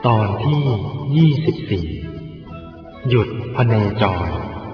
ตอนที่24หยุดพเนจร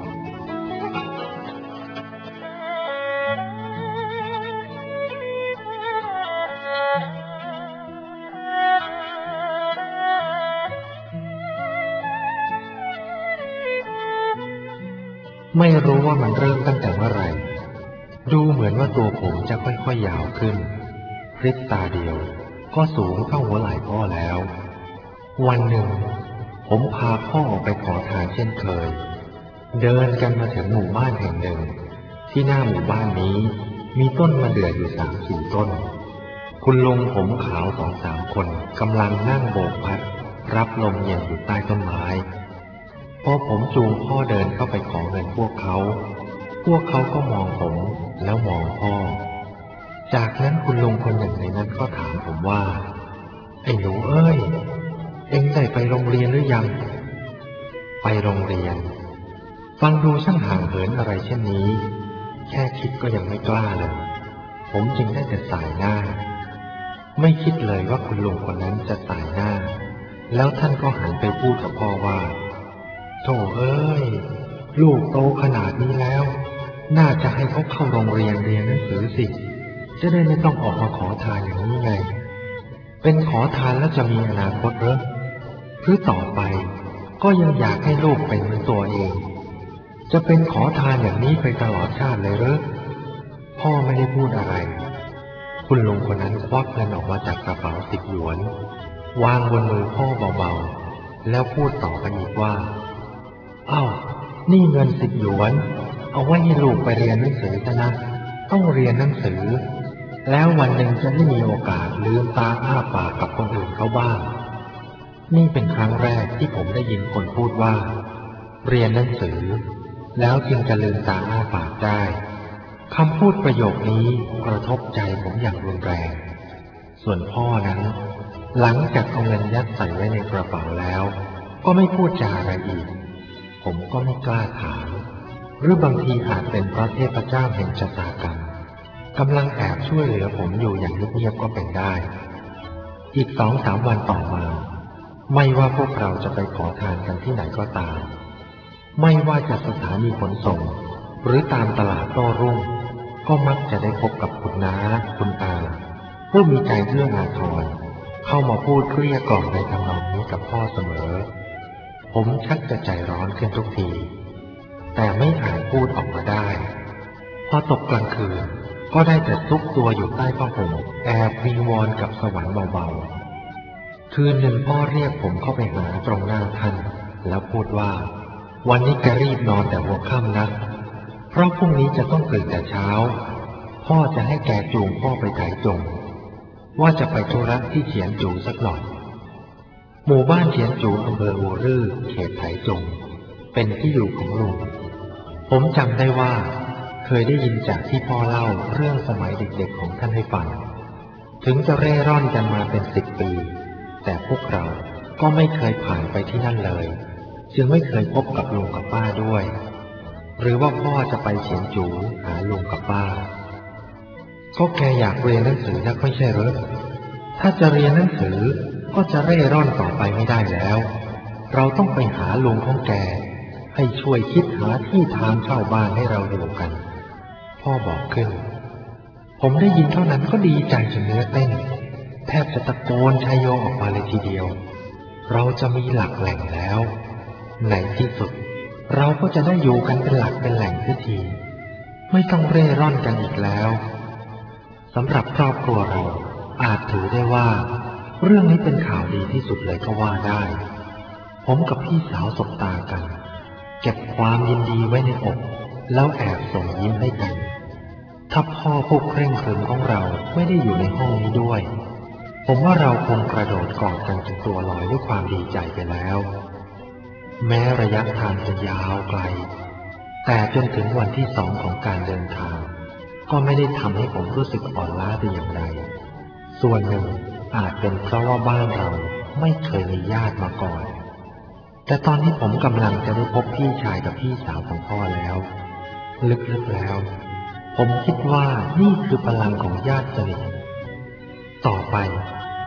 ไม่รู้ว่ามันเริ่มตั้งแต่เมื่อไหร่ดูเหมือนว่าตัวผมจะค่อยๆยาวขึ้นพริบตาเดียวก็สูงเท่าหัวไหล่พ่อแล้ววันหนึ่งผมพาพ่อออกไปขอทานเช่นเคยเดินกันมาถึงหมู่บ้านแห่งหนึ่งที่หน้าหมู่บ้านนี้มีต้นมะเดื่ออยู่3-4 ต้นคุณลุงผมขาว2-3 คนกำลังนั่งโบกพัดรับลมเย็นอยู่ใต้ต้นไม้พอผมจูงพ่อเดินเข้าไปขอเงินพวกเขาก็มองผมแล้วมองพ่อจากนั้นคุณลุงคนหนึ่งในนั้นก็ถามผมว่าไอ้หนูเอ้ยเอ็งได้ไปโรงเรียนหรือยังไปโรงเรียนฟังดูช่างห่างเหินอะไรเช่นนี้แค่คิดก็ยังไม่กล้าเลยผมจึงได้แต่สายหน้าไม่คิดเลยว่าคุณลุงคนนั้นจะสายหน้าแล้วท่านก็หันไปพูดกับพ่อว่าโธ่เอ้ยลูกโตขนาดนี้แล้วน่าจะให้เขาเข้าโรงเรียนเรียนหนังสือสิจะได้ไม่ต้องออกมาขอทานอย่างนี้ไงเป็นขอทานแล้วจะมีอนาคตเหรอหรือต่อไปก็ยังอยากให้ลูกเป็นเหมือนตัวเองจะเป็นขอทานอย่างนี้ไปตลอดชาติเลยเหรอพ่อไม่ได้พูดอะไรคุณลุงคนนั้นควักเงินออกมาจากกระเป๋า10 หยวนวางบนมือพ่อเบาๆแล้วพูดต่อไปอีกว่าอ้าวนี่เงิน10 หยวนเอาไว้ให้ลูกไปเรียนหนังสือซะนะต้องเรียนหนังสือแล้ววันหนึ่งจะได้มีโอกาสลืมตาอ้าปากกับคนอื่นเขาบ้างนี่เป็นครั้งแรกที่ผมได้ยินคนพูดว่าเรียนหนังสือแล้วจึงจะลืมตาอ้าปากได้คำพูดประโยคนี้กระทบใจผมอย่างรุนแรงส่วนพ่อนั้นหลังจากเอาเงินยัดใส่ไว้ในกระเป๋าแล้วก็ไม่พูดจาอะไรอีกผมก็ไม่กล้าถามหรือบางทีอาจเป็นเพราะเทพเจ้าแห่งชะตากรรมกำลังแอบช่วยเหลือผมอยู่อย่างเงียบๆก็เป็นได้อีก2-3 วันต่อมาไม่ว่าพวกเราจะไปขอทานกันที่ไหนก็ตามไม่ว่าจะสถานีขนส่งหรือตามตลาดโต้รุ่งก็มักจะได้พบกับคุณน้าคุณอาผู้มีใจเอื้ออาทรเข้ามาพูดเกลี้ยกล่อมในทำนองนี้กับพ่อเสมอผมชักจะใจร้อนขึ้นทุกทีแต่ไม่อาจพูดออกมาได้พอตกกลางคืนก็ได้แต่ซุกตัวอยู่ใต้ผ้าห่มแอบวิงวอนกับสวรรค์เบาๆคืนหนึ่งพ่อเรียกผมเข้าไปหาตรงหน้าท่านแล้วพูดว่าวันนี้แกรีบนอนแต่หัวค่ำนะเพราะพรุ่งนี้จะต้องตื่นแต่เช้าพ่อจะให้แกจูงพ่อไปไถจงว่าจะไปธุระที่เฉียนจูสักหน่อยหมู่บ้านเฉียนจูอำเภอหัวรื่อเขตไถจงเป็นที่อยู่ของลุงผมจำได้ว่าเคยได้ยินจากที่พ่อเล่าเรื่องสมัยเด็กๆของท่านให้ฟังถึงจะเร่ร่อนกันมาเป็น10 ปีแต่พวกเราก็ไม่เคยผ่านไปที่นั่นเลยจึงไม่เคยพบกับลุงกับป้าด้วยหรือว่าพ่อจะไปเฉียนจูหาลุงกับป้าก็แกอยากเรียนหนังสือนักไม่ใช่เหรอถ้าจะเรียนหนังสือก็จะเร่ร่อนต่อไปไม่ได้แล้วเราต้องไปหาลุงของแกให้ช่วยคิดหาที่ทางเช่าบ้านให้เราอยู่กันพ่อบอกขึ้นผมได้ยินเท่านั้นก็ดีใจจนเนื้อเต้นแทบจะตะโกนชัยโยออกมาเลยทีเดียวเราจะมีหลักแหล่งแล้วในที่สุดเราก็จะได้อยู่กันเป็นหลักเป็นแหล่งสักทีไม่ต้องเร่ร่อนกันอีกแล้วสำหรับครอบครัวเราอาจถือได้ว่าเรื่องนี้เป็นข่าวดีที่สุดเลยก็ว่าได้ผมกับพี่สาวสบตากันเก็บความยินดีไว้ในอกแล้วแอบส่งยิ้มให้กันถ้าพ่อผู้เคร่งครึมของเราไม่ได้อยู่ในห้องนี้ด้วยผมว่าเราคงกระโดดกอดกันจนตัวลอยด้วยความดีใจไปแล้วแม้ระยะทางจะยาวไกลแต่จนถึงวันที่2ของการเดินทางก็ไม่ได้ทำให้ผมรู้สึกอ่อนล้าแต่อย่างใดส่วนหนึ่งอาจเป็นเพราะว่าบ้านเราไม่เคยมีญาติมาก่อนแต่ตอนนี้ผมกำลังจะได้พบพี่ชายกับพี่สาวของพ่อแล้วลึกๆแล้วผมคิดว่านี่คือพลังของญาติสนิทต่อไป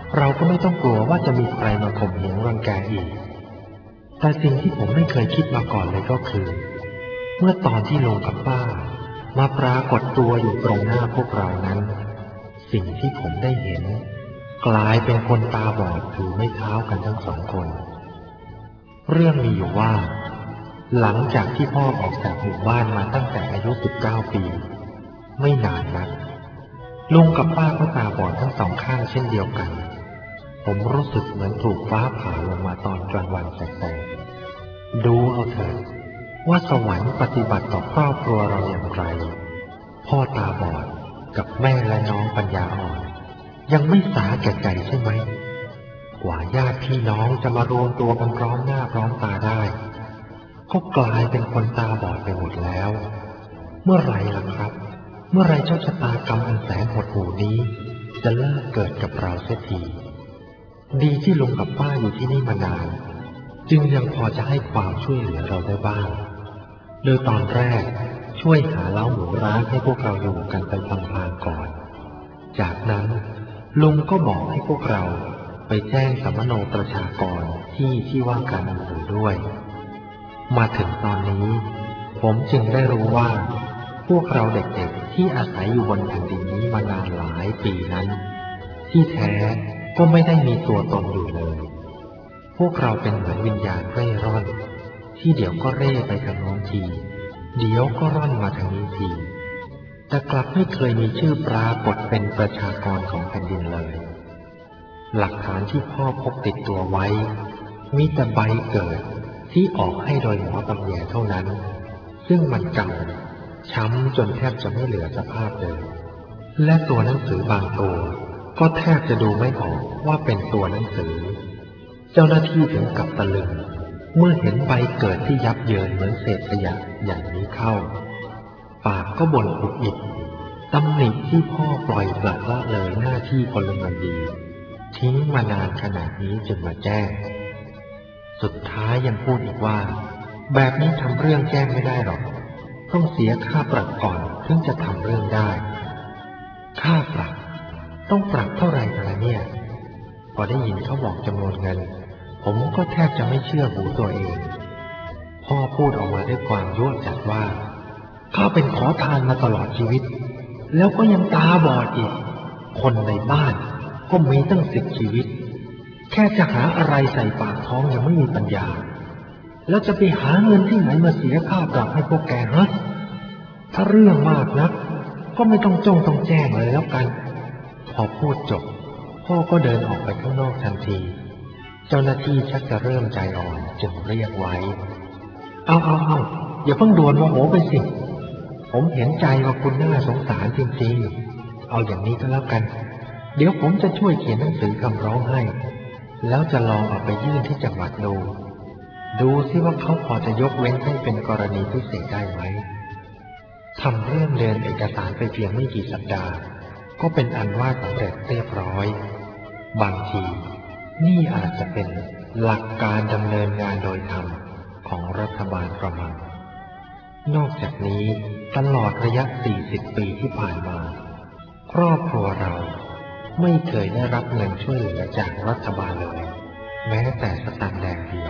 เราก็ไม่ต้องกลัวว่าจะมีใครมาข่มเหงรังแกอีกแต่สิ่งที่ผมไม่เคยคิดมาก่อนเลยก็คือเมื่อตอนที่ลุงกับป้ามาปรากฏตัวอยู่ตรงหน้าพวกเรานั้นสิ่งที่ผมได้เห็นกลายเป็นคนตาบอดถือไม้เท้ากันทั้งสองคนเรื่องมีอยู่ว่าหลังจากที่พ่อออกจากหมู่บ้านมาตั้งแต่อายุ19 ปีไม่นานนักลุงกับป้าก็ตาบอดทั้งสองข้างเช่นเดียวกันผมรู้สึกเหมือนถูกฟ้าผ่าลงมาตอนกลางวันแสกๆดูเอาเถิดว่าสวรรค์ปฏิบัติต่อครอบครัวเราอย่างไรพ่อตาบอดกับแม่และน้องปัญญาอ่อนยังไม่สาแก่ใจใช่ไหมกว่าญาติพี่น้องจะมารวมตัวกันพร้อมหน้าพร้อมตาได้ก็กลายเป็นคนตาบอดไปหมดแล้วเมื่อไรล่ะครับเมื่อไรเจ้าชะตากรรมอันแสนหดหู่นี้จะเลิกเกิดกับเราเสียทีดีที่ลุงกับป้าอยู่ที่นี่มานานจึงยังพอจะให้ความช่วยเหลือเราได้บ้างโดยตอนแรกช่วยหาเล้าหมูร้างให้พวกเราอยู่กันไปพลางๆก่อนจากนั้นลุงก็บอกให้พวกเราไปแจ้งสัมมโนประชากรที่ว่าการอำเภอด้วยมาถึงตอนนี้ผมจึงได้รู้ว่าพวกเราเด็กๆที่อาศัยอยู่บนแผ่นดินนี้มานานหลายปีนั้นที่แท้ก็ไม่ได้มีตัวตนอยู่เลยพวกเราเป็นเหมือนวิญญาณเร่ร่อนที่เดี๋ยวก็เร่ไปทางโน้นทีเดี๋ยวก็ร่อนมาทางนี้ทีแต่กลับไม่เคยมีชื่อปรากฏเป็นประชากรของแผ่นดินเลยหลักฐานที่พ่อพกติดตัวไว้มีแต่ใบเกิดที่ออกให้โดยหมอตำแยเท่านั้นซึ่งมันเก่าช้ำจนแทบจะไม่เหลือสภาพเดิมและตัวหนังสือบางตัวก็แทบจะดูไม่ออกว่าเป็นตัวหนังสือเจ้าหน้าที่ถึงกับตะลึงเมื่อเห็นใบเกิดที่ยับเยินเหมือนเศษขยะอย่างนี้เข้าปากก็บ่นอุบอิบตำหนิที่พ่อปล่อยปละละเลยหน้าที่พลเมืองดีทิ้งมานานขนาดนี้จึงมาแจ้งสุดท้ายยังพูดอีกว่าแบบนี้ทำเรื่องแจ้งไม่ได้หรอกต้องเสียค่าปรับก่อนถึงจะทำเรื่องได้ค่าปรับต้องปรับเท่าไหร่กันล่ะเนี่ยพอได้ยินเขาบอกจำนวนเงินผมก็แทบจะไม่เชื่อหูตัวเองพ่อพูดออกมาด้วยความยั่วจัดว่าข้าเป็นขอทานมาตลอดชีวิตแล้วก็ยังตาบอดอีกคนในบ้านก็มีตั้ง10 ชีวิตแค่จะหาอะไรใส่ปากท้องยังไม่มีปัญญาแล้วจะไปหาเงินที่ไหนมาเสียค่าปรับให้พวกแกฮะถ้าเรื่องมากนักก็ไม่ต้องต้องแจ้งเลยแล้วกันพอพูดจบพ่อก็เดินออกไปข้างนอกทันทีเจ้าหน้าที่ชักจะเริ่มใจอ่อนจึงเรียกไว้เอาอย่าเพิ่งด่วนโมโหไปสิผมเห็นใจว่าคุณน่าสงสารจริงๆเอาอย่างนี้ก็แล้วกันเดี๋ยวผมจะช่วยเขียนหนังสือคำร้องให้แล้วจะลองเอาไปยื่นที่จังหวัดดูสิว่าเขาพอจะยกเว้นให้เป็นกรณีพิเศษได้ไหมทำเรื่องเดินเอกสารไปเพียงไม่กี่สัปดาห์ก็เป็นอันว่าสำเร็จเรียบร้อยบางทีนี่อาจจะเป็นหลักการดำเนินงานโดยธรรมของรัฐบาลประมาณนอกจากนี้ตลอดระยะ40 ปีที่ผ่านมาครอบครัวเราไม่เคยได้รับเงินช่วยเหลือจากรัฐบาลเลยแม้แต่สตางค์แดงเดียว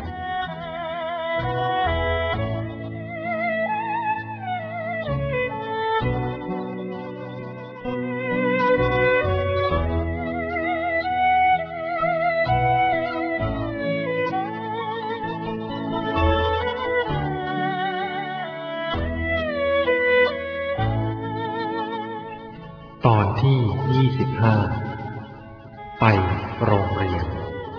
ตอนที่25ไปโรงเรียน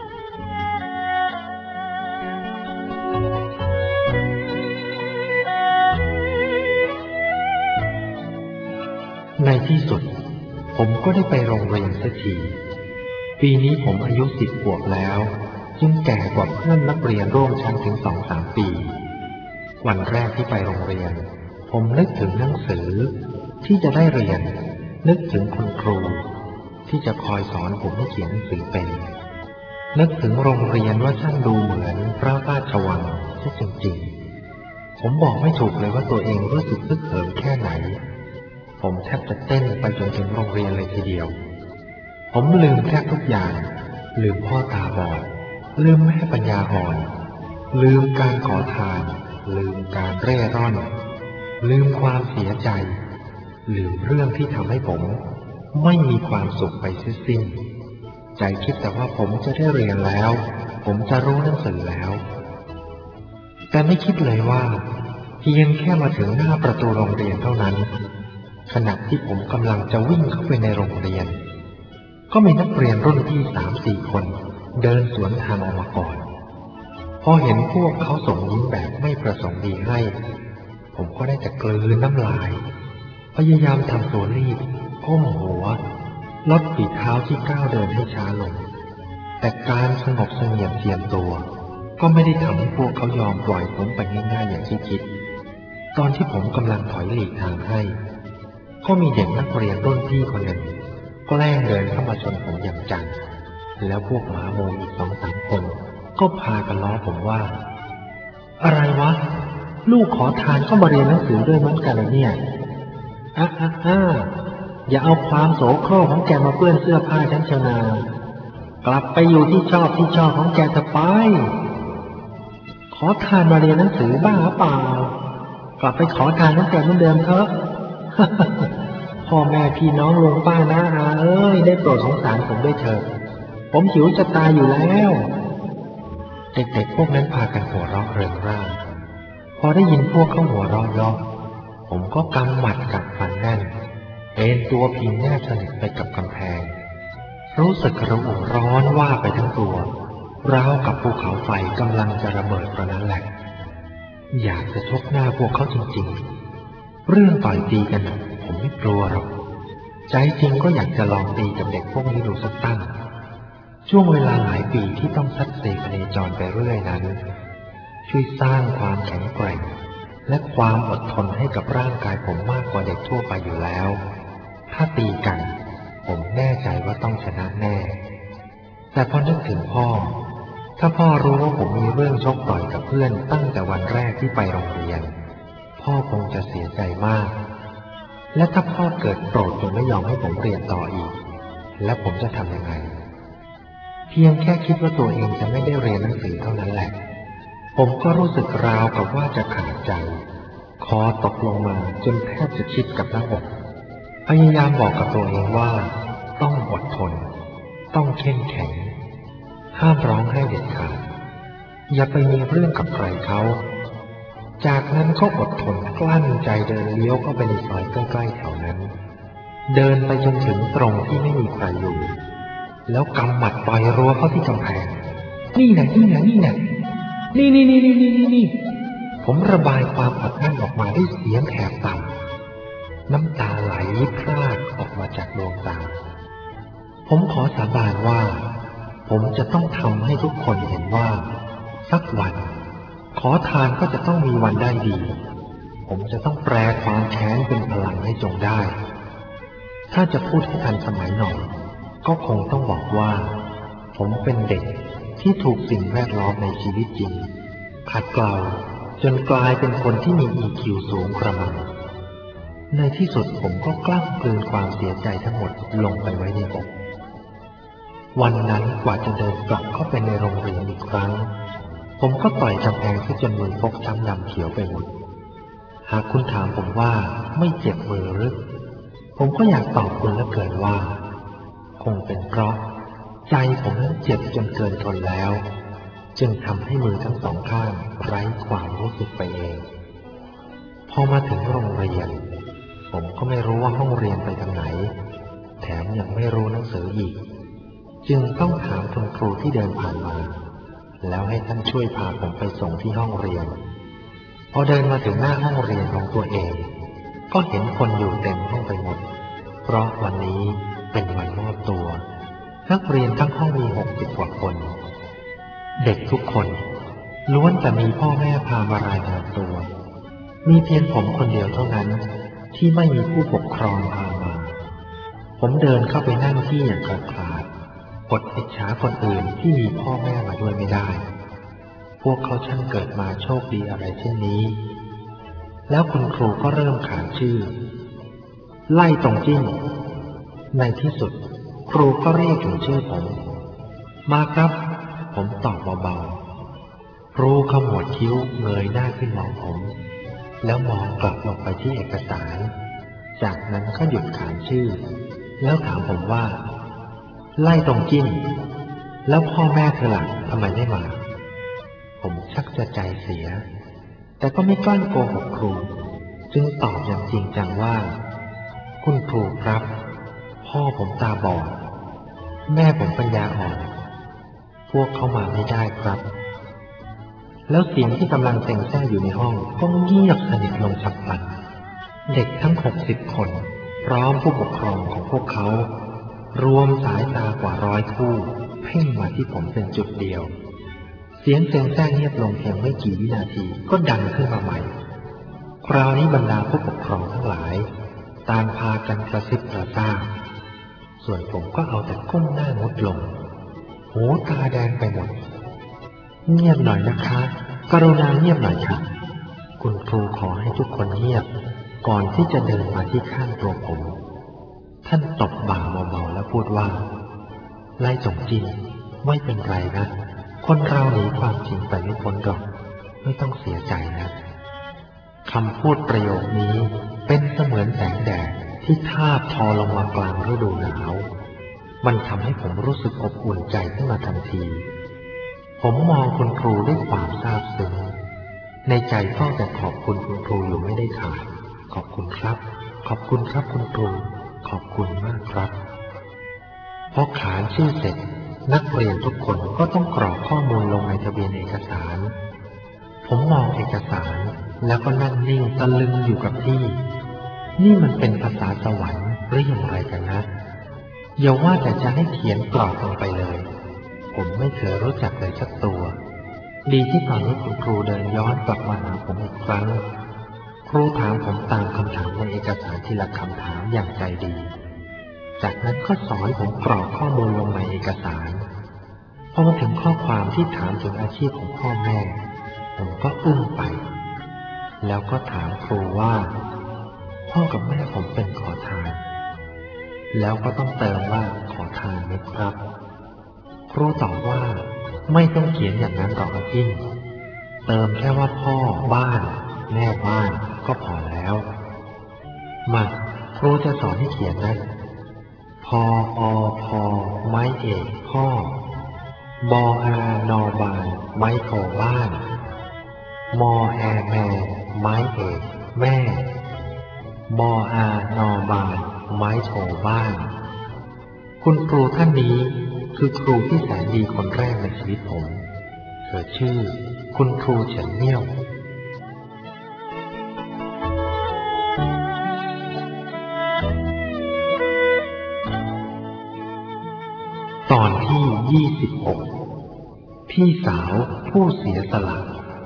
ในที่สุดผมก็ได้ไปโรงเรียนสักทีปีนี้ผมอายุ10 ขวบแล้วจึงแก่กว่าเพื่อนนักเรียนร่วมชั้นถึง 2-3 ปีวันแรกที่ไปโรงเรียนผมนึกถึงหนังสือที่จะได้เรียนนึกถึงคุณครูที่จะคอยสอนผมให้เขียนหนังสือเป็นนึกถึงโรงเรียนว่าช่างดูเหมือนพระราชวังซะจริงๆผมบอกไม่ถูกเลยว่าตัวเองรู้สึกฮึกเหิมแค่ไหนผมแทบจะเต้นไปจนถึงโรงเรียนเลยทีเดียวผมลืมแทบทุกอย่างลืมพ่อตาบอดลืมแม่ปัญญาอ่อนลืมการขอทานลืมการเร่ร่อนลืมความเสียใจลืมเรื่องที่ทำให้ผมไม่มีความสุขไปสิ้นใจคิดแต่ว่าผมจะได้เรียนแล้วผมจะรู้หนังสือแล้วแต่ไม่คิดเลยว่าเพียงแค่มาถึงหน้าประตูโรงเรียนเท่านั้นขณะที่ผมกำลังจะวิ่งเข้าไปในโรงเรียนก็มีนักเรียนรุ่นพี่3-4 คนเดินสวนทางออกมาก่อนพอเห็นพวกเขาส่งยิ้มแบบไม่ประสงค์ดีให้ผมก็ได้แต่กลืนน้ำลายพยายามทำตัวรีบก้มหัวลดฝีเท้าที่ก้าวเดินให้ช้าลงแต่การสงบเสงี่ยมเจียมตัวก็ไม่ได้ทำให้พวกเขายอมปล่อยผมไปง่ายๆอย่างที่คิดตอนที่ผมกำลังถอยหลีกทางให้ก็มีเด็กนักเรียนรุ่นพี่คนหนึ่งแกล้งเดินเข้ามาชนผมอย่างจังแล้วพวกหมาโมอีก2-3 คนก็พากันล้อผมว่าอะไรวะลูกขอทานก็มาเรียนหนังสือด้วยเหมือนกันเลยเนี่ยอย่าเอาความโสโครกของแกมาเปื้อนเสื้อผ้าฉันเชียวนากลับไปอยู่ที่ชอบของแกจะไปขอทานมาเรียนหนังสือบ้าเปล่ากลับไปขอทานตั้งแต่เหมือนเดิมเถอะ พ่อแม่พี่น้องลุงป้าน้าอาเอ้ยได้โปรดสงสารผมด้วยเถิดผมหิวจะตายอยู่แล้วเด็กๆพวกนั้นพากันหัวเราะเริงร่าพอได้ยินพวกเขาหัวเราะย่อผมก็กำหมัดกัดฟันแน่นเอนตัวพิงแนบสนิทไปกับกำแพงรู้สึกระอุร้อนว่าไปทั้งตัวราวกับภูเขาไฟกำลังจะระเบิดประนั้นแหละอยากจะชกหน้าพวกเขาจริงๆเรื่องต่อยตีกันผมไม่กลัวหรอกใจจริงก็อยากจะลองตีกับเด็กพวกนี้ดูสักตั้งช่วงเวลาหลายปีที่ต้องซัดเซพเนจรไปเรื่อยนั้นช่วยสร้างความแข็งแกร่งและความอดทนให้กับร่างกายผมมากกว่าเด็กทั่วไปอยู่แล้วถ้าตีกันผมแน่ใจว่าต้องชนะแน่แต่พอนึกถึงพ่อถ้าพ่อรู้ว่าผมมีเรื่องชกต่อยกับเพื่อนตั้งแต่วันแรกที่ไปโรงเรียนพ่อคงจะเสียใจมากและถ้าพ่อเกิดโกรธจนไม่ยอมให้ผมเรียนต่ออีกแล้วผมจะทำยังไงเพียงแค่คิดว่าตัวเองจะไม่ได้เรียนหนังสือเท่านั้นแหละผมก็รู้สึกราวกับว่าจะขาดใจคอตกลงมาจนแทบจะชิดกับหน้าอกพยายามบอกกับตัวเองว่าต้องอดทนต้องเข้มแข็งห้ามร้องไห้เด็ดขาดอย่าไปมีเรื่องกับใครเขาจากนั้นก็อดทนกลั้นใจเดินเลี้ยวเข้าไปในซอยใกล้ๆแถวนั้นเดินไปจนถึงตรงที่ไม่มีใครอยู่แล้วกำหมัดต่อยรัวเข้าที่กำแพงนี่ผมระบายความอัดอั้นออกมาด้วยเสียงแหบต่ำน้ำตาไหลพรากออกมาจากดวงตาผมขอสาบานว่าผมจะต้องทำให้ทุกคนเห็นว่าสักวันขอทานก็จะต้องมีวันได้ดีผมจะต้องแปลความแค้นเป็นพลังให้จงได้ถ้าจะพูดให้ทันสมัยหน่อยก็คงต้องบอกว่าผมเป็นเด็กที่ถูกสิ่งแวดล้อมในชีวิตจริงขัดเกลาจนกลายเป็นคนที่มี EQ สูงกระมังในที่สุดผมก็กล้ากลืนความเสียใจทั้งหมดลงไปไว้ในอกวันนั้นกว่าจะเดินกลับเข้าไปในโรงเรียนอีกครั้งผมก็ต่อยกำแพงที่จนมือฟกช้ำดำเขียวไปหมดหากคุณถามผมว่าไม่เจ็บมือหรือผมก็อยากตอบคุณเหลือเกินว่าคงเป็นเพราะใจผมนั้นเจ็บจนเกินทนแล้วจึงทำให้มือทั้งสองข้างไร้ความรู้สึกไปเองพอมาถึงโรงเรียนผมก็ไม่รู้ว่าห้องเรียนไปทางไหนแถมยังไม่รู้หนังสืออีกจึงต้องถามคุณครูที่เดินผ่านมาแล้วให้ท่านช่วยพาผมไปส่งที่ห้องเรียนพอเดินมาถึงหน้าห้องเรียนของตัวเองก็เห็นคนอยู่เต็มห้องไปหมดเพราะวันนี้เป็นวันมอบตัวนักเรียนทั้งห้องมี60 กว่าคนเด็กทุกคนล้วนแต่มีพ่อแม่พามารายงานตัวมีเพียงผมคนเดียวเท่านั้นที่ไม่มีผู้ปกครองพามาผมเดินเข้าไปนั่งที่อย่างขาดอดอิจฉาคนอื่นที่มีพ่อแม่มาด้วยไม่ได้พวกเขาช่างเกิดมาโชคดีอะไรเช่นนี้แล้วคุณครูก็เริ่มขานชื่อไล่ตรงจิ้มในที่สุดครูก็เรียกถึงชื่อผมมาครับผมตอบเบาๆครูขมวดคิ้วเงยหน้าขึ้นมองผมแล้วมองกลับลงไปที่เอกสารจากนั้นก็หยุดขานชื่อแล้วถามผมว่าไล่ตรงจิ้นแล้วพ่อแม่เธอล่ะทำไมไม่มาผมชักจะใจเสียแต่ก็ไม่กล้าโกหกครูจึงตอบอย่างจริงจังว่าคุณครูครับพ่อผมตาบอดแม่ผมปัญญาอ่อนพวกเขามาไม่ได้ครับแล้วเสียงที่กำลังเซ็งแซ่อยู่ในห้องก็เงียบสนิทลงฉับพลันเด็กทั้ง60 คนพร้อมผู้ปกครองของพวกเขารวมสายตากว่า100 คู่เพ่งมาที่ผมเป็นจุดเดียวเสียงเซ็งแซ่เงียบลงเพียงไม่กี่วินาทีก็ดังขึ้นมาใหม่คราวนี้บรรดาผู้ปกครองทั้งหลายต่างพากันกระซิบกระซาบส่วนผมก็เอาแต่ก้มหน้างดลงหูตาแดงไปหมดเงียบหน่อยนะคะกรุณาเงียบหน่อยค่ะคุณครูขอให้ทุกคนเงียบก่อนที่จะเดินมาที่ข้างตัวผมท่านตบบ่าเบาๆแล้วพูดว่าไล่จงจินไม่เป็นไรนะคนเราหนีความจริงไปไม่พ้นหรอกไม่ต้องเสียใจนะคำพูดประโยคนี้เป็นเสมือนแสงแดดที่ทาบทอลงมากลางฤดูหนาวมันทำให้ผมรู้สึกอบอุ่นใจขึ้นมาทันทีผมมองคุณครูด้วยความซาบซึ้งในใจก็แต่ขอบคุณคุณครูอยู่ไม่ได้ขาดขอบคุณครับขอบคุณครับคุณครูขอบคุณมากครับพอขานชื่อเสร็จนักเรียนทุกคนก็ต้องกรอกข้อมูลลงในทะเบียนเอกสารผมมองเอกสารแล้วก็นั่งนิ่งตะลึงอยู่กับที่นี่มันเป็นภาษาสวรรค์หรืออย่างไรกันนะอย่าว่าแต่จะให้เขียนกรอกลงไปเลยผมไม่เคยรู้จักเลยสักตัวดีที่ตอนนี้คุณครูเดินย้อนกลับมาหาผมอีกครั้งครูถามผมตามคำถามในเอกสารทีละคำถามอย่างใจดีจากนั้นก็สอนผมกรอกข้อมูลลงในเอกสารพอมาถึงข้อความที่ถามถึงอาชีพของพ่อแม่ผมก็อึ้งไปแล้วก็ถามครูว่าพ่อกับแม่ผมเป็นขอทานแล้วก็ต้องเติมว่าขอทานไหมครับครูตอบว่าไม่ต้องเขียนอย่างนั้นหรอกจิ้นเติมแค่ว่าพ่อบ้านแม่บ้านก็พอแล้วมาครูจะสอนให้เขียนนะพอพอไม้เอกพ่อบอนอบานไม้โทบ้านมแอแม่ไม้เอกแม่บอนอบานไม้โทบ้านคุณครูท่านนี้คือครูที่แสนดีคนแรกในชีวิตผมเธอชื่อคุณครูเฉินเมี่ยวตอนที่26พี่สาวผู้เสียสละ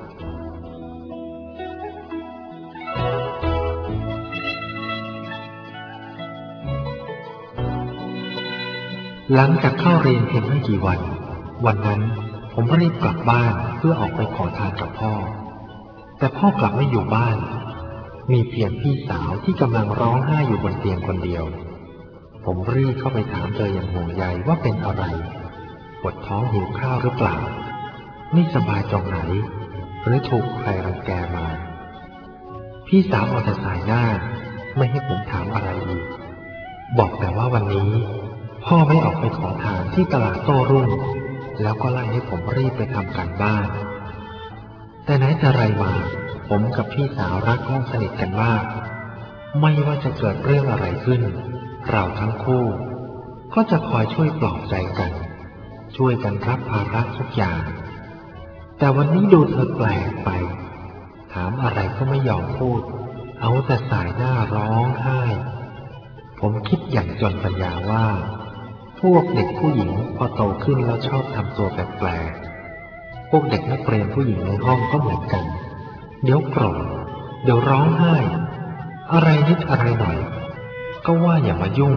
หลังจากเข้าเรียนเพียงไม่กี่วันนั้นผมรีบกลับบ้านเพื่อออกไปขอทานกับพ่อแต่พ่อกลับไม่อยู่บ้านมีเพียงพี่สาวที่กำลังร้องไห้อยู่บนเตียงคนเดียวผมรีบเข้าไปถามเธออย่างห่วงใยว่าเป็นอะไรปวดท้องหิวข้าวหรือเปล่าไม่สบายตรงไหนหรือถูกใครรังแกมาพี่สาวเอาแต่สายหน้าไม่ให้ผมถามอะไรอีกบอกแต่ว่าวันนี้พ่อไม่ออกไปขอทานที่ตลาดโต้รุ่งแล้วก็ไล่ให้ผมรีบไปทำการบ้านแต่ไหนแต่ไรมาผมกับพี่สาวรักและสนิทกันมากไม่ว่าจะเกิดเรื่องอะไรขึ้นเราทั้งคู่ก็จะคอยช่วยปลอบใจกันช่วยกันรับภาระทุกอย่างแต่วันนี้ดูเธอแปลกไปถามอะไรก็ไม่ยอมพูดเอาแต่สายหน้าร้องไห้ผมคิดอย่างจนปัญญาว่าพวกเด็กผู้หญิงพอโตขึ้นแล้วชอบทำตัวแปลกๆพวกเด็กนักเรียนผู้หญิงในห้องก็เหมือนกันเดี๋ยวโกรธเดี๋ยวร้องไห้อะไรนิดอะไรหน่อยก็ว่าอย่ามายุ่ง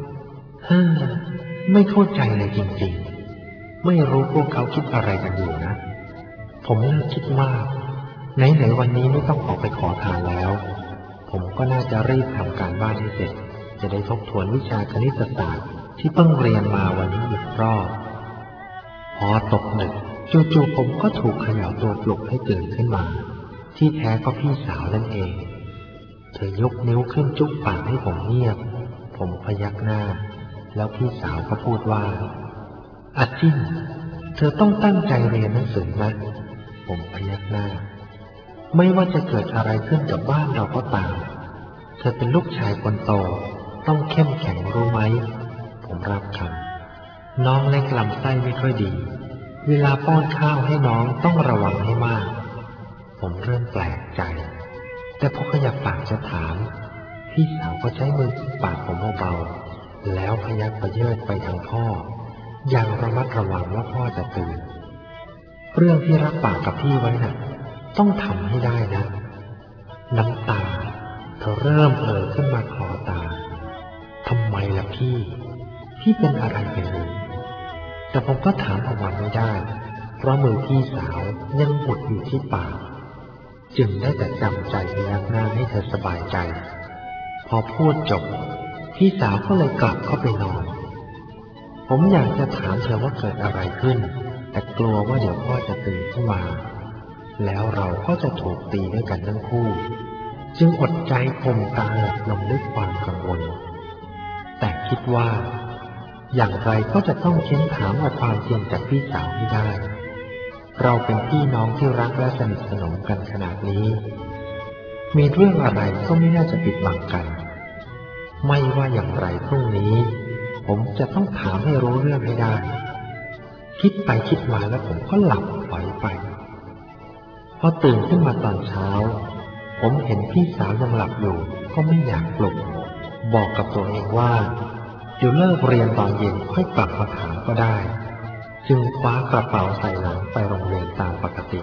ไม่เข้าใจเลยจริงๆไม่รู้พวกเขาคิดอะไรกันอยู่นะผมเลิกคิดมากไหนๆวันนี้ไม่ต้องออกไปขอทานแล้วผมก็น่าจะรีบทำการบ้านให้เสร็จจะได้ทบทวนวิชาคณิตศาสตร์ที่เพิ่งเรียนมาวันนี้อีกรอบพอตกดึกจู่ๆผมก็ถูกเขย่าตัวปลุกให้ตื่นขึ้นมาที่แท้ก็พี่สาวนั่นเองเธอยกนิ้วขึ้นจุ๊บปากให้ผมเงียบผมพยักหน้าแล้วพี่สาวก็พูดว่าอาจิ้นเธอต้องตั้งใจเรียนหนังสือนะผมพยักหน้าไม่ว่าจะเกิดอะไรขึ้นกับบ้านเราก็ตามเธอเป็นลูกชายคนโตต้องเข้มแข็งรู้ไหมผมรับคำน้องเล็กลำไส้ไม่ค่อยดีเวลาป้อนข้าวให้น้องต้องระวังให้มากผมเริ่มแปลกใจแต่พอขยับปากจะถามพี่สาวก็ใช้มือปากผมเบาๆแล้วพยักพเยิดไปทางพ่ออย่างระมัดระวังว่าพ่อจะตื่นเรื่องที่รับปากกับพี่ไว้น่ะต้องทำให้ได้นะน้ำตาเธอเริ่มขึ้นมาคลอตาทำไมล่ะพี่เป็นอะไรเป็นหรือแต่ผมก็ถามออกมาไม่ได้เพราะมือพี่สาวยังอุดอยู่ที่ปากจึงได้แต่จำใจพยักหน้าให้เธอสบายใจพอพูดจบพี่สาวก็เลยกลับเข้าไปนอนผมอยากจะถามเธอว่าเกิดอะไรขึ้นแต่กลัวว่าเดี๋ยวพ่อจะตื่นขึ้นมาแล้วเราก็จะถูกตีด้วยกันทั้งคู่จึงอดใจข่มตาหลับลงด้วยความกังวลแต่คิดว่าอย่างไรก็จะต้องเค้นถามเอาความจริงจากพี่สาวให้ได้เราเป็นพี่น้องที่รักและสนิทสนมกันขนาดนี้มีเรื่องอะไรก็ไม่น่าจะปิดบังกันไม่ว่าอย่างไรพรุ่งนี้ผมจะต้องถามให้รู้เรื่องให้ได้คิดไปคิดมาแล้วผมก็หลับไหลไปพอตื่นขึ้นมาตอนเช้าผมเห็นพี่สาวยังหลับอยู่ก็ไม่อยากปลุกบอกกับตัวเองว่าเดี๋ยวเลิกเรียนตอนเย็นค่อยกลับมาถามก็ได้จึงคว้ากระเป๋าใส่หลังไปโรงเรียนตามปกติ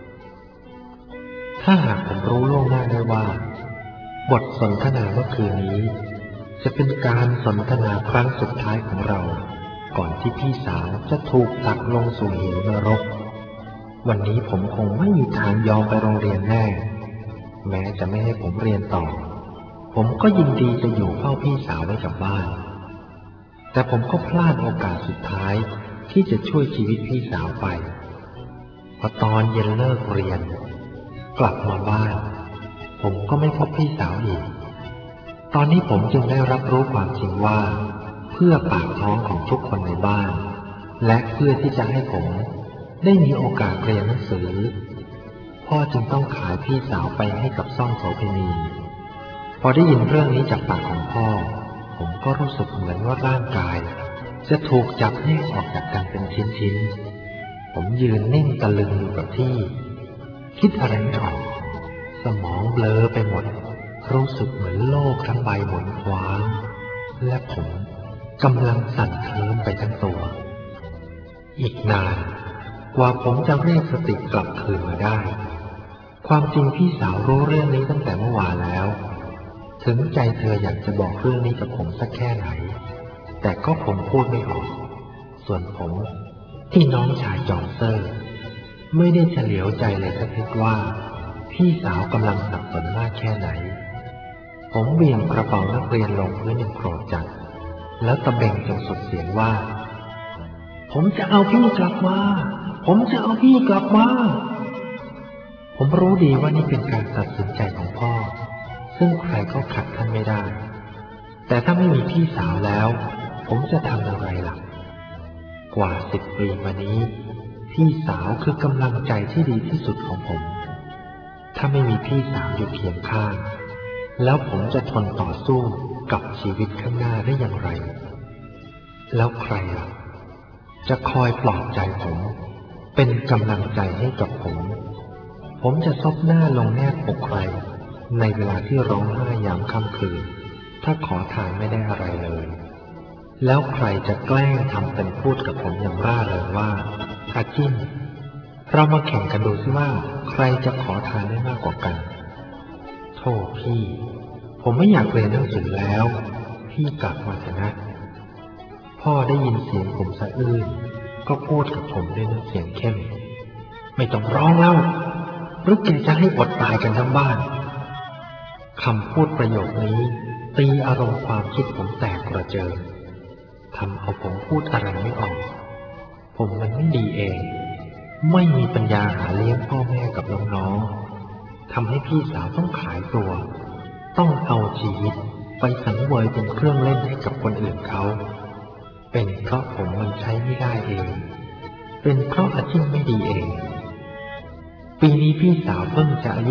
ถ้าหากผมรู้ล่วงหน้าได้ว่าบทสนทนาเมื่อคืนนี้จะเป็นการสนทนาครั้งสุดท้ายของเราก่อนที่พี่สาวจะถูกตักลงสู่เหวนรกวันนี้ผมคงไม่มีทางยอมไปโรงเรียนแน่แม้จะไม่ให้ผมเรียนต่อผมก็ยินดีจะอยู่เฝ้าพี่สาวไว้กับบ้านแต่ผมก็พลาดโอกาสสุดท้ายที่จะช่วยชีวิตพี่สาวไปพอตอนเย็นเลิกเรียนกลับมาบ้านผมก็ไม่พบพี่สาวอีกตอนนี้ผมจึงได้รับรู้ความจริงว่าเพื่อปากท้องของทุกคนในบ้านและเพื่อที่จะให้ผมได้มีโอกาสเรียนหนังสือพ่อจึงต้องขายพี่สาวไปให้กับซ่องโสเภณีพอได้ยินเรื่องนี้จากปากของพ่อผมก็รู้สึกเหมือนว่าร่างกายจะถูกจับแยกออกจากกันเป็นชิ้นๆผมยืนนิ่งตะลึงอยู่กับที่คิดอะไรไม่ออกสมองเบลอไปหมดรู้สึกเหมือนโลกทั้งใบหมุนคว้างและผมกำลังสั่นเคลิ้มไปทั้งตัวอีกนานกว่าผมจะเรียกสติกลับคืนมาได้ความจริงพี่สาวรู้เรื่องนี้ตั้งแต่เมื่อวานแล้วถึงใจเธออยากจะบอกเรื่องนี้กับผมสักแค่ไหนแต่ก็ผมพูดไม่ออกส่วนผมที่น้องชายจอมเซอร์ไม่ได้เฉลียวใจเลยสักนิดว่าพี่สาวกำลังสับสนมากแค่ไหนผมเบี่ยงกระเป๋านักเรียนลงพื้นอย่างโกรธจัดแล้วตะเบงจนสุดเสียงว่าผมจะเอาพี่กลับมาผมจะเอาพี่กลับมาผมรู้ดีว่านี่เป็นการตัดสินใจของพ่อซึ่งใครก็ขัดท่านไม่ได้แต่ถ้าไม่มีพี่สาวแล้วผมจะทำอะไรล่ะกว่า10 ปีมานี้พี่สาวคือกำลังใจที่ดีที่สุดของผมถ้าไม่มีพี่สาวอยู่เคียงข้างแล้วผมจะทนต่อสู้กับชีวิตข้างหน้าได้อย่างไรแล้วใครล่ะจะคอยปลอบใจผมเป็นกำลังใจให้กับผมจะซบหน้าลงแนบอกใครในเวลาที่ร้องไห้ยามค่ำคืนถ้าขอทานไม่ได้อะไรเลยแล้วใครจะแกล้งทำเป็นพูดกับผมอย่างร่าเริงว่าอาจิ้นเรามาแข่งกันดูสิว่าใครจะขอทานได้มากกว่ากันโธ่พี่ผมไม่อยากเรียนหนังสือแล้วพี่กลับมาเถอะนะพ่อได้ยินเสียงผมสะอื้นก็พูดกับผมด้วยน้ำเสียงเข้มไม่ต้องร้องแล้วหรือแกจะให้อดตายกันทั้งบ้านคำพูดประโยคนี้ตีอารมณ์ความคิดผมแตกกระเจิงทำเอาผมพูดอะไรไม่ออกผมมันไม่ดีเองไม่มีปัญญาหาเลี้ยงพ่อแม่กับน้องๆทำให้พี่สาวต้องขายตัวต้องเอาชีวิตไปสังเวยเป็นเครื่องเล่นให้กับคนอื่นเขาเป็นเพราะผมมันใช้ไม่ได้เองเป็นเพราะอาชีพไม่ดีเองปีนี้พี่สาวเพิ่งจะอายุ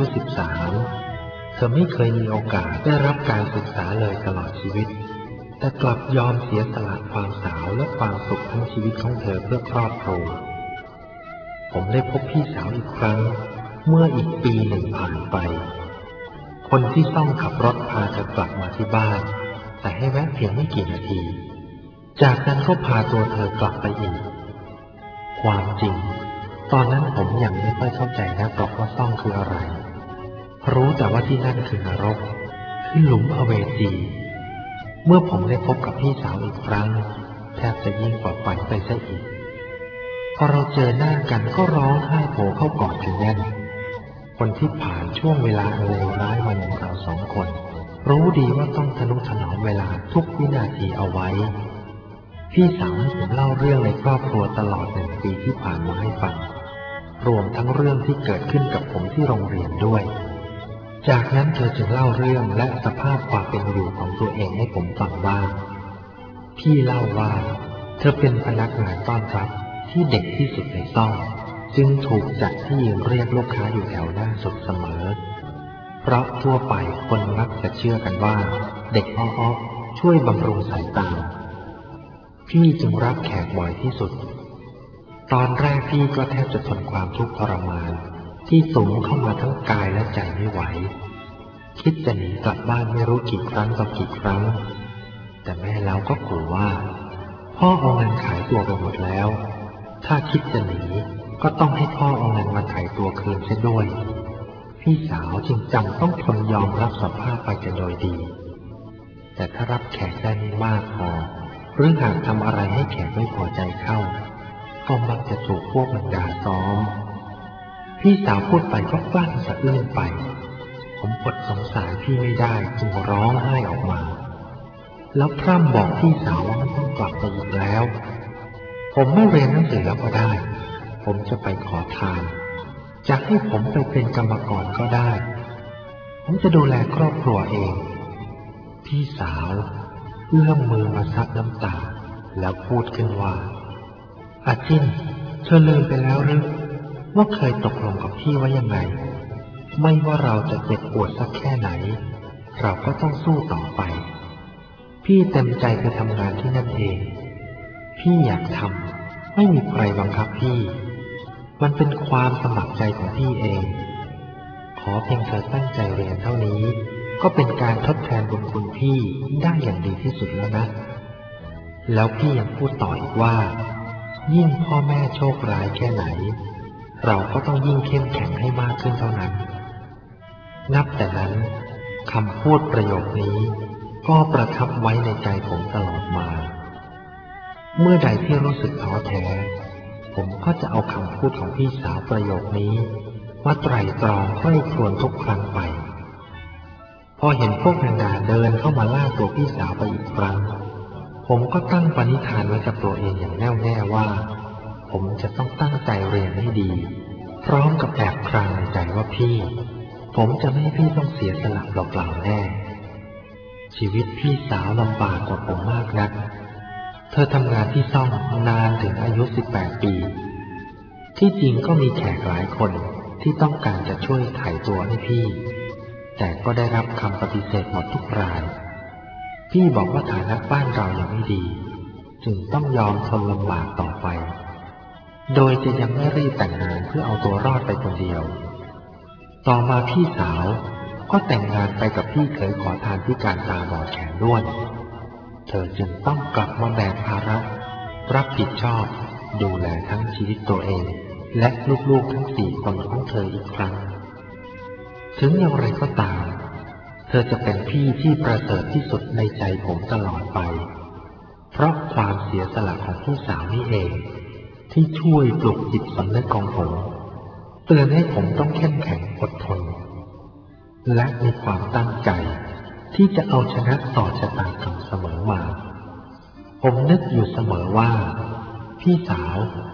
13เธอไม่เคยมีโอกาสได้รับการศึกษาเลยตลอดชีวิตแต่กลับยอมเสียสละความสาวและความสุขทั้งชีวิตของเธอเพื่อครอบครัวผมได้พบพี่สาวอีกครั้งเมื่ออีกปีหนึ่งผ่านไปคนที่ต้องขับรถพาเธอกลับมาที่บ้านแต่ให้แวะเพียงไม่กี่นาทีจากนั้นก็พาตัวเธอกลับไปอีกความจริงตอนนั้นผมยังไม่ค่อยเข้าใจนักหรอกว่าซ่องคืออะไรรู้แต่ว่าที่นั่นคือนรกคือหลุมอเวจีเมื่อผมได้พบกับพี่สาวอีกครั้งแทบจะยิ่งกว่าฝันไปซะอีกพอเราเจอหน้ากันก็ร้องไห้โผล่เข้ากอดกันแน่นคนที่ผ่านช่วงเวลาอันเลวร้ายมาอย่างเราสองคนรู้ดีว่าต้องทนุถนอมเวลาทุกวินาทีเอาไว้พี่สาวให้ผมเล่าเรื่องในครอบครัวตลอด1 ปีที่ผ่านมาให้ฟังรวมทั้งเรื่องที่เกิดขึ้นกับผมที่โรงเรียนด้วยจากนั้นเธอจึงเล่าเรื่องและสภาพความเป็นอยู่ของตัวเองให้ผมฟังบ้างพี่เล่าว่าเธอเป็นพนักงานต้อนรับที่เด็กที่สุดในซ่องจึงถูกจัดที่ยืนเรียกลูกค้าอยู่แถวหน้าสุดเสมอเพราะทั่วไปคนมักจะเชื่อกันว่าเด็กอ้อๆช่วยบำรุงสายตาพี่จึงรับแขกบ่อยที่สุดตอนแรกพี่ก็แทบจะทนความทุกข์ทรมานที่สุมเข้ามาทั้งกายและใจไม่ไหวคิดจะหนีกลับบ้านไม่รู้กี่ครั้งต่อกี่ครั้งแต่แม่เราก็ขู่ว่าพ่อเอาเงินขายตัวไปหมดแล้วถ้าคิดจะหนีก็ต้องให้พ่อเอาเงินมาถ่ายตัวคืนเสียด้วยพี่สาวจึงจำต้องทนยอมรับสภาพไปแต่โดยดีแต่ถ้ารับแขกได้ไม่มากพอหรือหากทำอะไรให้แขกไม่พอใจเข้าก็มักจะถูกพวกมันด่าซ้อมพี่สาวพูดไปก็กลั้นสะอื้นไปผมอดสงสารพี่ไม่ได้จึงร้องไห้ออกมาแล้วพร่ำบอกพี่สาวว่าไม่ต้องกลับไปอีกแล้วผมไม่เรียนหนังสือแล้วก็ได้ผมจะไปขอทานจะให้ผมไปเป็นกรรมกรก็ได้ผมจะดูแลครอบครัวเองพี่สาวเอื้อมมือมาซับน้ำตาแล้วพูดขึ้นว่าอาจิ้นเธอลืมไปแล้วหรือว่าเคยตกลงกับพี่ไว้ยังไงไม่ว่าเราจะเจ็บปวดสักแค่ไหนเราก็ต้องสู้ต่อไปพี่เต็มใจไปทำงานที่นั่นเองพี่อยากทำไม่มีใครบังคับพี่มันเป็นความสมัครใจของพี่เองขอเพียงเธอตั้งใจเรียนเท่านี้ก็เป็นการทดแทนบุญคุณพี่ได้อย่างดีที่สุดแล้วนะแล้วพี่ยังพูดต่ออีกว่ายิ่งพ่อแม่โชคร้ายแค่ไหนเราก็ต้องยิ่งเข้มแข็งให้มากขึ้นเท่านั้นนับแต่นั้นคำพูดประโยคนี้ก็ประทับไว้ในใจผมตลอดมาเมื่อใดที่รู้สึกท้อแท้ผมก็จะเอาคำพูดของพี่สาวประโยคนี้มาไตร่ตรองใคร่ครวญทุกครั้งไปพอเห็นพวกนางนาเดินเข้ามาลากตัวพี่สาวไปอีกครั้งผมก็ตั้งปณิธานไว้กับตัวเองอย่างแน่วแน่ว่าผมจะต้องตั้งใจเรียนให้ดีพร้อมกับแอบครางในใจว่าผมจะไม่ให้พี่ต้องเสียสละเปล่าๆแน่ชีวิตพี่สาวลำบากกว่าผมมากนักเธอทำงานที่ซ่องนานถึงอายุ18 ปีที่จริงก็มีแขกหลายคนที่ต้องการจะช่วยถ่ายตัวให้พี่แต่ก็ได้รับคำปฏิเสธหมดทุกรายพี่บอกว่าฐานะบ้านเรายังไม่ดีจึงต้องยอมทนลำบากต่อไปโดยจะยังไม่รีบแต่งงานเพื่อเอาตัวรอดไปคนเดียวต่อมาพี่สาวก็แต่งงานไปกับพี่เขยขอทานพิการตาบอดแขนด้วนเธอจึงต้องกลับมาแบกภาระรับผิดชอบดูแลทั้งชีวิตตัวเองและลูกๆทั้ง4 คนของเธออีกครั้งถึงอย่างไรก็ตามเธอจะเป็นพี่ที่ประเสริฐที่สุดในใจผมตลอดไปเพราะความเสียสละของพี่สาวนี่เองที่ช่วยปลุกจิตสำนึกของผมเตือนให้ผมต้องเข้มแข็งอดทนและมีความตั้งใจที่จะเอาชนะต่อชะตากรรมเสมอมาผมนึกอยู่เสมอว่าพี่สาว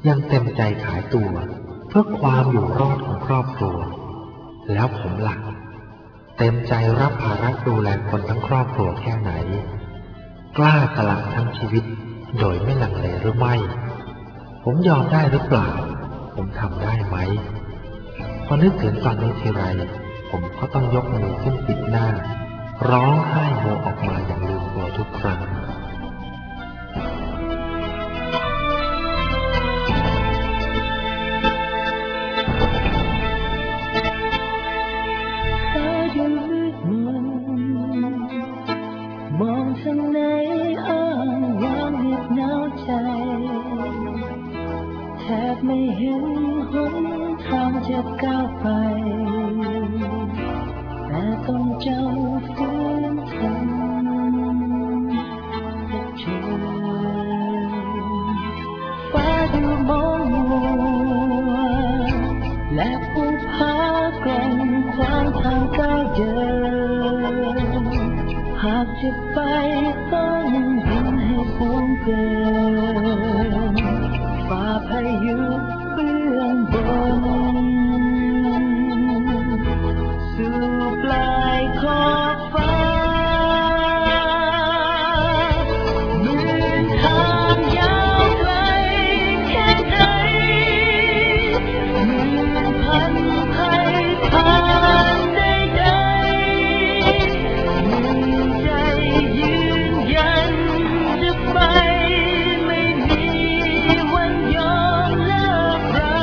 ยังเต็มใจขายตัวเพื่อความอยู่รอดของครอบครัวแล้วผมล่ะเต็มใจรับภาระดูแลคนทั้งครอบครัวแค่ไหนกล้าสละทั้งชีวิตโดยไม่ลังเลหรือไม่ผมยอมได้หรือเปล่าผมทำได้ไหมพอนึกถึงตอนนี้ทีไรผมก็ต้องยกมือขึ้นปิดหน้าร้องไห้โฮออกมาอย่างลืมตัวทุกครั้งมองทางไหนอ้างว้างเหน็บหนาวใจแทบไม่เห็นหนทางจะก้าวไปแต่ต้องจำฝืนทนจะเจอฟ้าดูมองมัวและภูผากลงขวางทางก้าวเดินหากจะไปต้องบินให้สูงเกินฝ่าพายุเบื้องบนสู่ปลายขอบฟ้าเหมือนทางยาวไกลแค่ไหนเหมือนพันภัยผ่านใดๆมือใจยืนยันจะไปไม่มีวันยอมเลิกรา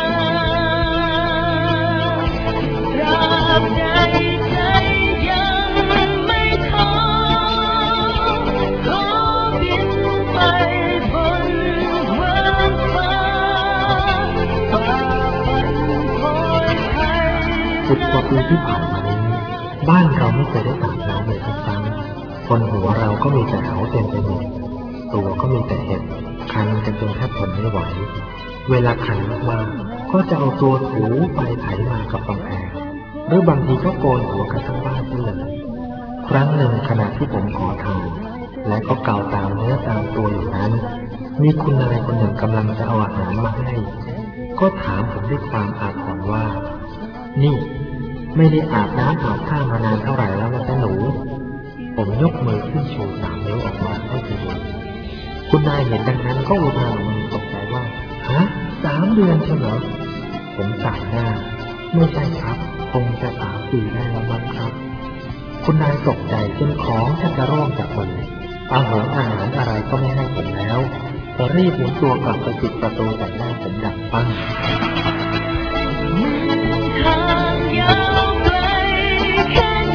ตราบใดใจยังไม่ท้อขอบินไปบนเมืองฟ้าฝ่าฟันโผยภัย 10 กว่าปีที่ผ่านมานี้บ้านเราไม่เคยได้อาบน้ำเลยสักครั้งบนหัวเราก็มีแต่เขาเต็มไปหมดตัวก็มีแต่เห็บคันกันจนแทบทนไม่ไหวเวลาคันมากๆก็จะเอาตัวถูไปไถมากับกำแพงหรือบางทีก็โกนหัวกันทั้งบ้านไปเลยครั้งหนึ่งขณะที่ผมขอทานและก็เกาตามเนื้อตามตัวอยู่นั้นมีคุณนายคนหนึ่งกำลังจะเอาอาหารมาให้ก็ถามผมด้วยความอาถรรพ์ว่านี่ไม่ได้อาบน้ำอาบท่ามานานเท่าไหร่แล้วนะจ๊ะหนูผมยกมือขึ้นชู3 นิ้วออกมาให้ดูคุณนายเห็นดังนั้นก็อุทานออกมาตกใจว่าฮะ3 เดือนใช่ไหมผมสายหน้าไม่ใช่ครับคงจะ3 ปีได้แล้วมั้งครับคุณนายตกใจจนของแทบจะร่วงจากมืออาหารอะไรก็ไม่ให้ผมแล้วก็รีบหมุนตัวกลับไปปิดประตูแต่หน้าผมดังปั้งทางยาวไกลแค่ไหน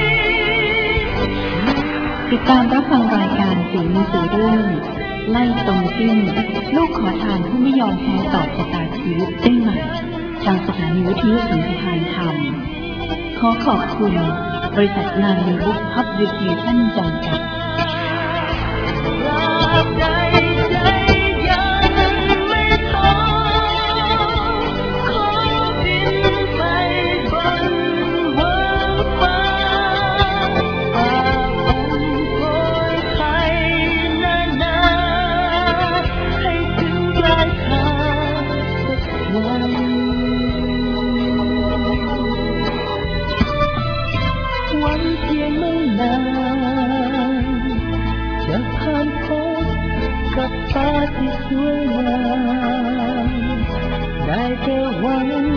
ติดตามรับฟังรายการสีมือสื่อเรื่องไล่ตรงจิ้นลูกขอทานผู้ไม่ยอมแพ้ต่อชะตาชีวิตได้ใหม่ทางสถานีวิทยุสัมพันธ์ธรรมขอขอบคุณบริษัทนางมีบุ๊กพับลิเคชั่นจำกัดวันเพียงไม่นานจะผ่านพ้นกับฟ้าที่สวยงามได้แต่หวัง